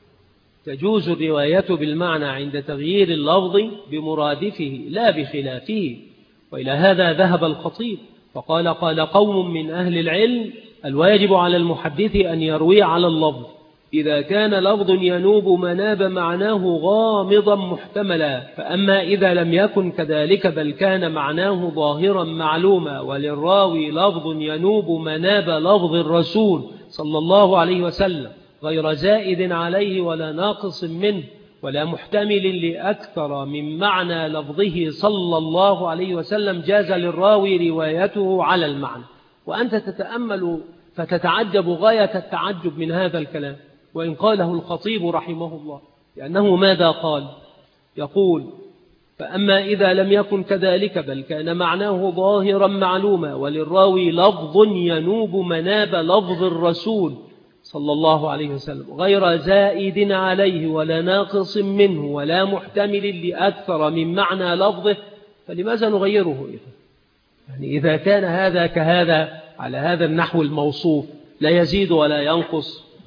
تجوز الرواية بالمعنى عند تغيير اللفظ بمرادفه لا بخلافه. وإلى هذا ذهب الخطيب فقال: قال قوم من أهل العلم: الواجب على المحدث أن يروي على اللفظ إذا كان لفظ ينوب مناب معناه غامضا محتملا، فأما إذا لم يكن كذلك بل كان معناه ظاهرا معلوما وللراوي لفظ ينوب مناب لفظ الرسول صلى الله عليه وسلم غير زائد عليه ولا ناقص منه ولا محتمل لأكثر من معنى لفظه صلى الله عليه وسلم، جاز للراوي روايته على المعنى. وأنت تتأمل فتتعجب غاية التعجب من هذا الكلام، وإن قاله الخطيب رحمه الله، لأنه ماذا قال؟ يقول: فأما إذا لم يكن كذلك بل كان معناه ظاهرا معلوما وللراوي لفظ ينوب مناب لفظ الرسول صلى الله عليه وسلم غير زائد عليه ولا ناقص منه ولا محتمل لأكثر من معنى لفظه، فلماذا نغيره إذا؟ يعني إذا كان هذا كهذا على هذا النحو الموصوف لا يزيد ولا ينقص،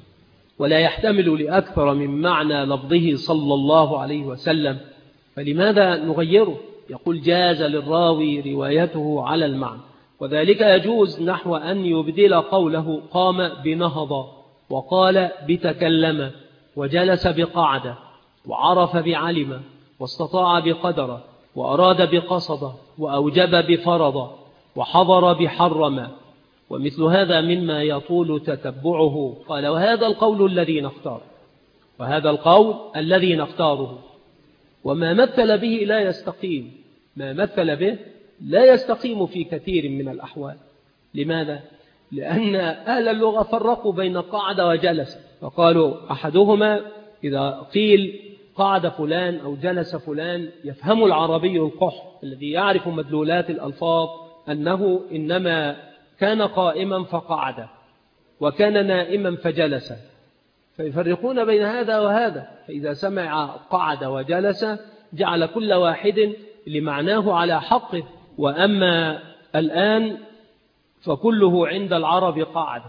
ولا يحتمل لأكثر من معنى لفظه صلى الله عليه وسلم، فلماذا نغيره؟ يقول جاز للراوي روايته على المعنى، وذلك يجوز نحو أن يبدل قوله قام بنهض، وقال بتكلم، وجلس بقعد، وعرف بعلم، واستطاع بقدر، وأراد بقصد، وأوجب بفرض، وحضر بحرم، ومثل هذا مما يطول تتبعه. قال وهذا القول الذي نختار، وهذا القول الذي نختاره، وما مثل به لا يستقيم، ما مثل به لا يستقيم في كثير من الأحوال. لماذا؟ لأن أهل اللغة فرقوا بين قعد وجلس، فقالوا أحدهما إذا قيل قعد فلان أو جلس فلان يفهم العربي القح الذي يعرف مدلولات الألفاظ أنه إنما كان قائما فقعد، وكان نائما فجلس، فيفرقون بين هذا وهذا. فإذا سمع قعد وجلس جعل كل واحد لمعناه على حقه، وأما الآن فكله عند العرب قعد.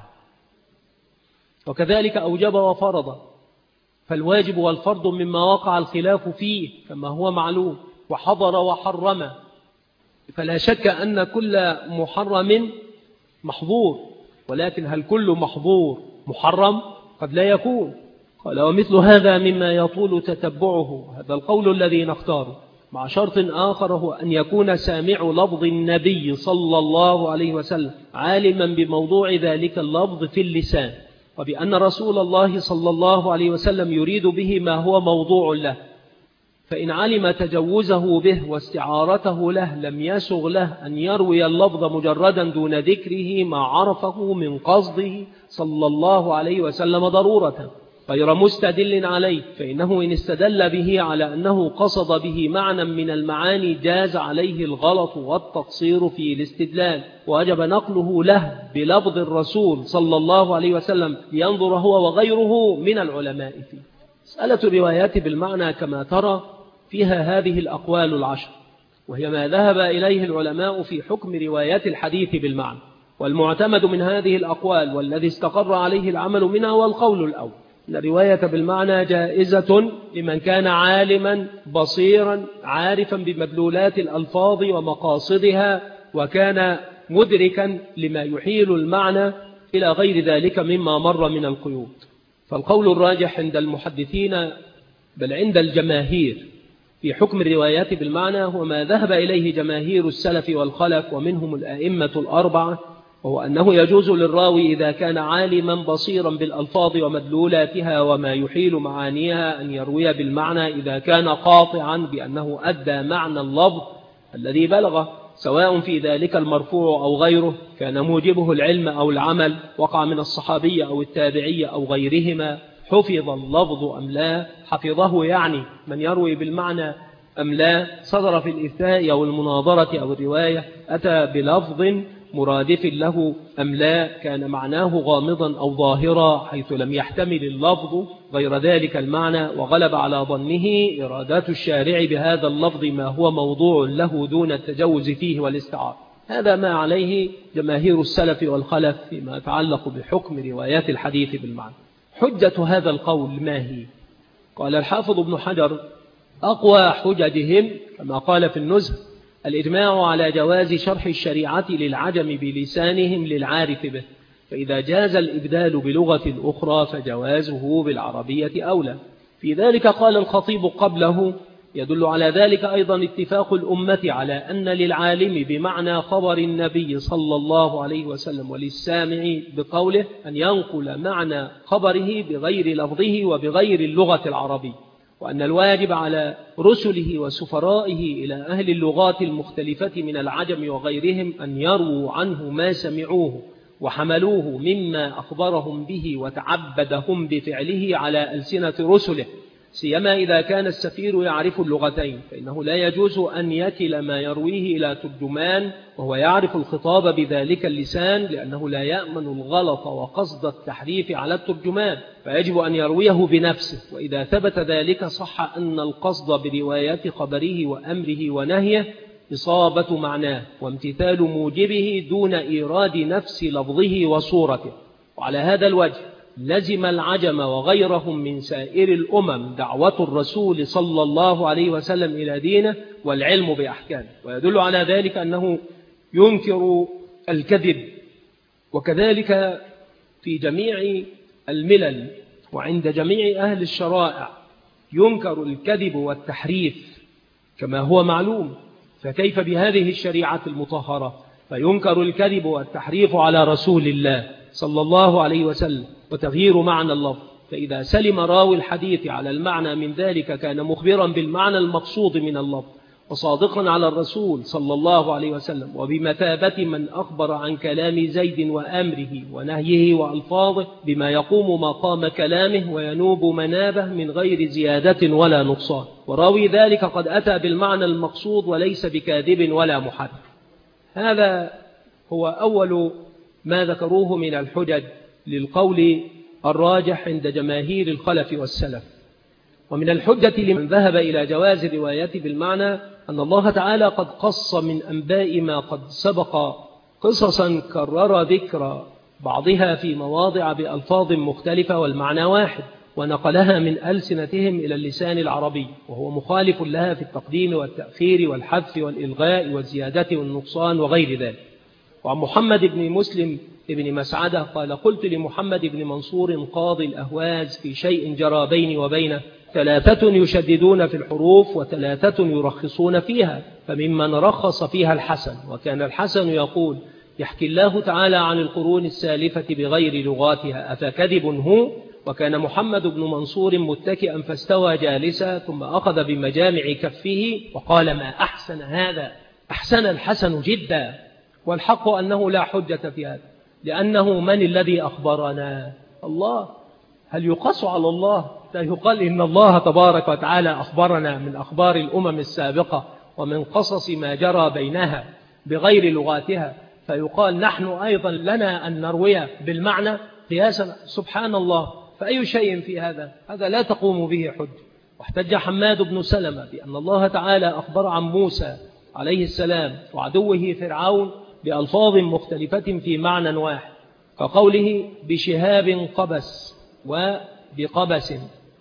وكذلك أوجب وفرض، فالواجب والفرض مما وقع الخلاف فيه كما هو معلوم، وحضر وحرم، فلا شك أن كل محرم محظور، ولكن هل كل محظور محرم؟ قد لا يكون. قال ومثل هذا مما يطول تتبعه، هذا القول الذي نختاره، مع شرط آخر هو أن يكون سامع لفظ النبي صلى الله عليه وسلم عالما بموضوع ذلك اللفظ في اللسان، وبأن رسول الله صلى الله عليه وسلم يريد به ما هو موضوع له، فإن علم تجوزه به واستعارته له لم يسغ له أن يروي اللفظ مجردا دون ذكره ما عرفه من قصده صلى الله عليه وسلم ضرورة غير مستدل عليه، فإنه إن استدل به على أنه قصد به معنى من المعاني جاز عليه الغلط والتقصير في الاستدلال، ووجب نقله له بلفظ الرسول صلى الله عليه وسلم لينظر هو وغيره من العلماء فيه. مسألة الروايات بالمعنى كما ترى فيها هذه الأقوال العشر، وهي ما ذهب إليه العلماء في حكم روايات الحديث بالمعنى، والمعتمد من هذه الأقوال والذي استقر عليه العمل منها والقول الأول أن الرواية بالمعنى جائزة لمن كان عالما بصيرا عارفا بمدلولات الألفاظ ومقاصدها، وكان مدركا لما يحيل المعنى إلى غير ذلك مما مر من القيود. فالقول الراجح عند المحدثين بل عند الجماهير في حكم الروايات بالمعنى هو ما ذهب إليه جماهير السلف والخلف ومنهم الأئمة الأربعة، وهو أنه يجوز للراوي إذا كان عالما بصيرا بالألفاظ ومدلولاتها وما يحيل معانيها أن يروي بالمعنى إذا كان قاطعا بأنه أدى معنى اللفظ الذي بلغه، سواء في ذلك المرفوع أو غيره، كان موجبه العلم أو العمل، وقع من الصحابية أو التابعية أو غيرهما، حفظ اللفظ أم لا، حفظه يعني من يروي بالمعنى أم لا، صدر في الإفتاء أو المناظرة أو الرواية، أتى بلفظ مرادف له أم لا، كان معناه غامضا أو ظاهرا حيث لم يحتمل اللفظ غير ذلك المعنى، وغلب على ظنه إرادات الشارع بهذا اللفظ ما هو موضوع له دون التجوز فيه والاستعارة. هذا ما عليه جماهير السلف والخلف فيما يتعلق بحكم روايات الحديث بالمعنى. حجة هذا القول ما هي؟ قال الحافظ ابن حجر أقوى حججهم كما قال في النزهة الإجماع على جواز شرح الشريعة للعجم بلسانهم للعارف به، فإذا جاز الإبدال بلغة أخرى فجوازه بالعربية أولى. في ذلك قال الخطيب قبله يدل على ذلك أيضا اتفاق الأمة على أن للعالم بمعنى خبر النبي صلى الله عليه وسلم وللسامع بقوله أن ينقل معنى خبره بغير لفظه وبغير اللغة العربية، وأن الواجب على رسله وسفرائه إلى أهل اللغات المختلفة من العجم وغيرهم أن يروا عنه ما سمعوه وحملوه مما أخبرهم به وتعبدهم بفعله على ألسنة رسله، سيما إذا كان السفير يعرف اللغتين، فإنه لا يجوز أن يكل ما يرويه إلى ترجمان وهو يعرف الخطاب بذلك اللسان، لأنه لا يأمن الغلط وقصد التحريف على الترجمان، فيجب أن يرويه بنفسه. وإذا ثبت ذلك صح أن القصد بروايات خبره وأمره ونهيه إصابة معناه وامتثال موجبه دون إيراد نفس لفظه وصورته. وعلى هذا الوجه لزم العجم وغيرهم من سائر الأمم دعوة الرسول صلى الله عليه وسلم إلى دينه والعلم بأحكامه. ويدل على ذلك أنه ينكر الكذب، وكذلك في جميع الملل وعند جميع أهل الشرائع ينكر الكذب والتحريف كما هو معلوم، فكيف بهذه الشريعة المطهرة فينكر الكذب والتحريف على رسول الله صلى الله عليه وسلم وتغيير معنى اللفظ؟ فإذا سلم راوي الحديث على المعنى من ذلك كان مخبرا بالمعنى المقصود من اللفظ وصادقا على الرسول صلى الله عليه وسلم، وبمثابة من أخبر عن كلام زيد وأمره ونهيه وألفاظه بما يقوم مقام كلامه وينوب منابه من غير زيادة ولا نقصان، وراوي ذلك قد أتى بالمعنى المقصود وليس بكاذب ولا محرف. هذا هو أول ما ذكروه من الحجج للقول الراجح عند جماهير الخلف والسلف. ومن الحجة لمن ذهب إلى جواز الرواية بالمعنى أن الله تعالى قد قص من أنباء ما قد سبق قصصا كرر ذكر بعضها في مواضع بألفاظ مختلفة والمعنى واحد، ونقلها من ألسنتهم إلى اللسان العربي، وهو مخالف لها في التقديم والتأخير والحذف والإلغاء والزيادة والنقصان وغير ذلك. وعن محمد بن مسلم ابن مسعدة قال: قلت لمحمد بن منصور قاضي الأهواز في شيء جرى بيني وبينه: ثلاثة يشددون في الحروف وثلاثة يرخصون فيها، فممن رخص فيها الحسن. وكان الحسن يقول: يحكي الله تعالى عن القرون السالفة بغير لغاتها أفكذب هو؟ وكان محمد بن منصور متكئا فاستوى جالسا ثم أخذ بمجامع كفه وقال: ما أحسن هذا، أحسن الحسن جدا. والحق أنه لا حجة في هذا، لأنه من الذي أخبرنا؟ الله. هل يقص على الله؟ لا يقال إن الله تبارك وتعالى أخبرنا من أخبار الأمم السابقة ومن قصص ما جرى بينها بغير لغاتها فيقال نحن أيضا لنا أن نروي بالمعنى قياسا؟ سبحان الله. فأي شيء في هذا؟ هذا لا تقوم به حج. واحتج حماد بن سلمة بأن الله تعالى أخبر عن موسى عليه السلام وعدوه فرعون بألفاظ مختلفة في معنى واحد، كقوله بشهاب قبس وبقبس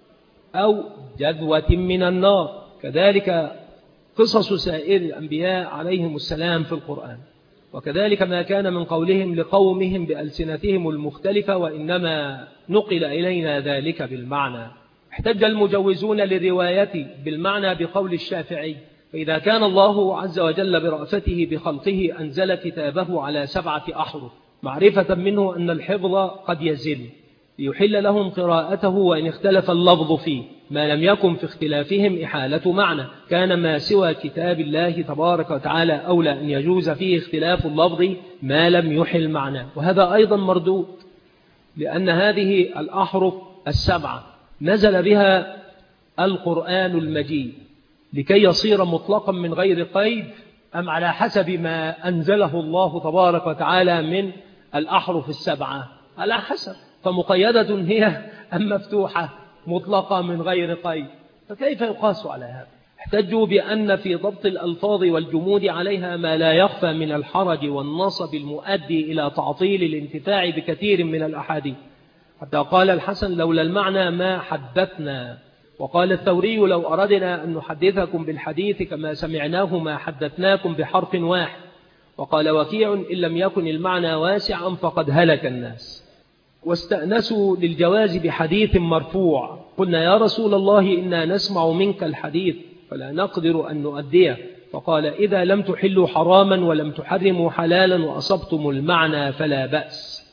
أو جذوة من النار. كذلك قصص سائر الأنبياء عليهم السلام في القرآن، وكذلك ما كان من قولهم لقومهم بألسنتهم المختلفة، وإنما نقل إلينا ذلك بالمعنى. احتج المجوزون للرواية بالمعنى بقول الشافعي: فإذا كان الله عز وجل برأفته بخلقه أنزل كتابه على سبعة أحرف معرفة منه أن الحفظ قد يزل ليحل لهم قراءته، وإن اختلف اللفظ فيه ما لم يكن في اختلافهم إحالة معنى، كان ما سوى كتاب الله تبارك وتعالى أولى أن يجوز فيه اختلاف اللفظ ما لم يحل معنى. وهذا أيضا مردود، لأن هذه الأحرف السبعة نزل بها القرآن المجيد لكي يصير مطلقا من غير قيد، أم على حسب ما أنزله الله تبارك وتعالى من الأحرف السبعة؟ على حسب، فمقيدة هي أم مفتوحة مطلقة من غير قيد، فكيف يقاس على هذا؟ احتجوا بأن في ضبط الألفاظ والجمود عليها ما لا يخفى من الحرج والنصب المؤدي إلى تعطيل الانتفاع بكثير من الأحاديث، حتى قال الحسن: لولا المعنى ما حدثنا. وقال الثوري: لو أردنا أن نحدثكم بالحديث كما سمعناه ما حدثناكم بحرف واحد. وقال وكيع: إن لم يكن المعنى واسعا فقد هلك الناس. واستأنسوا للجواز بحديث مرفوع: قلنا يا رسول الله إنا نسمع منك الحديث فلا نقدر أن نؤديه، فقال: إذا لم تحلوا حراما ولم تحرموا حلالا وأصبتم المعنى فلا بأس.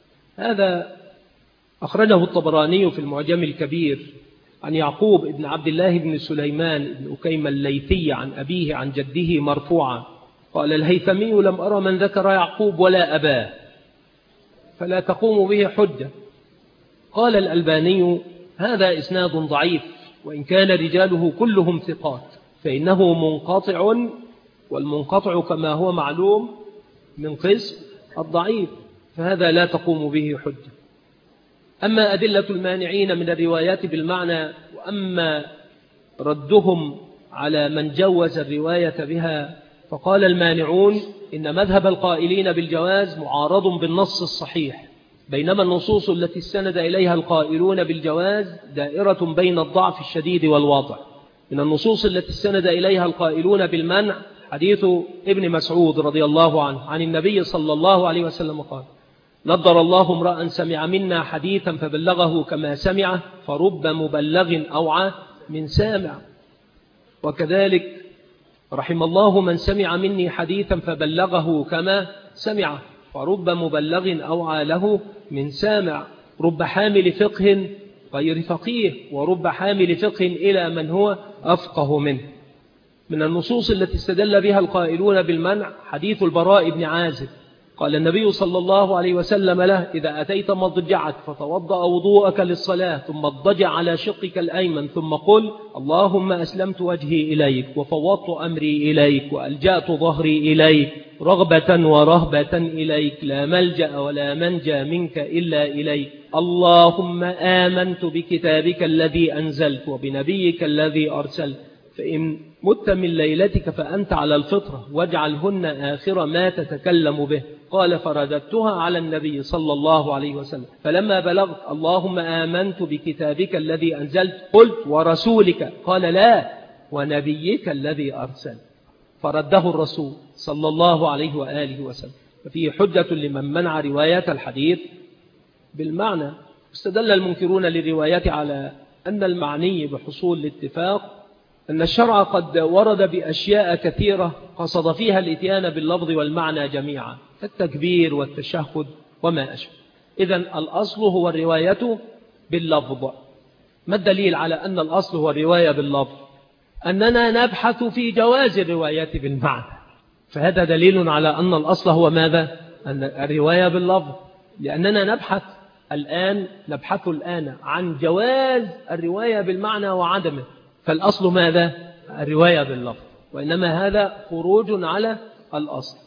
هذا أخرجه الطبراني في المعجم الكبير عن يعقوب بن عبد الله بن سليمان بن أكيم الليثي عن أبيه عن جده مرفوعا. قال الهيثمي: لم أرى من ذكر يعقوب ولا أباه، فلا تقوم به حجة. قال الألباني: هذا إسناد ضعيف، وإن كان رجاله كلهم ثقات فإنه منقطع، والمنقطع كما هو معلوم من قسم الضعيف، فهذا لا تقوم به حجة. أما أدلة المانعين من الروايات بالمعنى، وأما ردهم على من جوز الرواية بها، فقال المانعون: إن مذهب القائلين بالجواز معارض بالنص الصحيح، بينما النصوص التي استند إليها القائلون بالجواز دائرة بين الضعف الشديد والواضع. من النصوص التي استند إليها القائلون بالمنع حديث ابن مسعود رضي الله عنه عن النبي صلى الله عليه وسلم قال: نضر الله امرأ سمع منا حديثا فبلغه كما سمعه فرب مبلغ أوعى من سامع. وكذلك رحم الله من سمع مني حديثا فبلغه كما سمعه فرب مبلغ أوعى له من سامع. رب حامل فقه غير فقيه ورب حامل فقه إلى من هو أفقه منه. من النصوص التي استدل بها القائلون بالمنع حديث البراء بن عازب قال النبي صلى الله عليه وسلم له: إذا أتيت مضجعك فتوضأ وضوءك للصلاة ثم اضطجع على شقك الأيمن ثم قل: اللهم أسلمت وجهي إليك وفوضت أمري إليك وألجأت ظهري إليك رغبة ورهبة إليك لا ملجأ ولا منجى منك إلا إليك. اللهم آمنت بكتابك الذي أنزلت وبنبيك الذي أرسلت، فإن مت من ليلتك فأنت على الفطرة واجعلهن آخر ما تتكلم به. قال: فرددتها على النبي صلى الله عليه وسلم، فلما بلغت اللهم آمنت بكتابك الذي أنزلت قلت: ورسولك؟ قال: لا، ونبيك الذي أرسل. فرده الرسول صلى الله عليه وآله وسلم. ففيه حجة لمن منع روايات الحديث بالمعنى. استدل المنكرون للروايات على أن المعني بحصول الاتفاق أن الشرع قد ورد بأشياء كثيرة قصد فيها الإتيان باللفظ والمعنى جميعا كالتكبير والتشهد وما أشبه. إذن الأصل هو الرواية باللفظ. ما الدليل على أن الأصل هو الرواية باللفظ؟ أننا نبحث في جواز الروايات بالمعنى، فهذا دليل على أن الأصل هو ماذا؟ أن الرواية باللفظ، لأننا نبحث الآن نبحث الآن عن جواز الرواية بالمعنى وعدمه، فالأصل ماذا؟ الرواية باللفظ، وإنما هذا خروج على الأصل.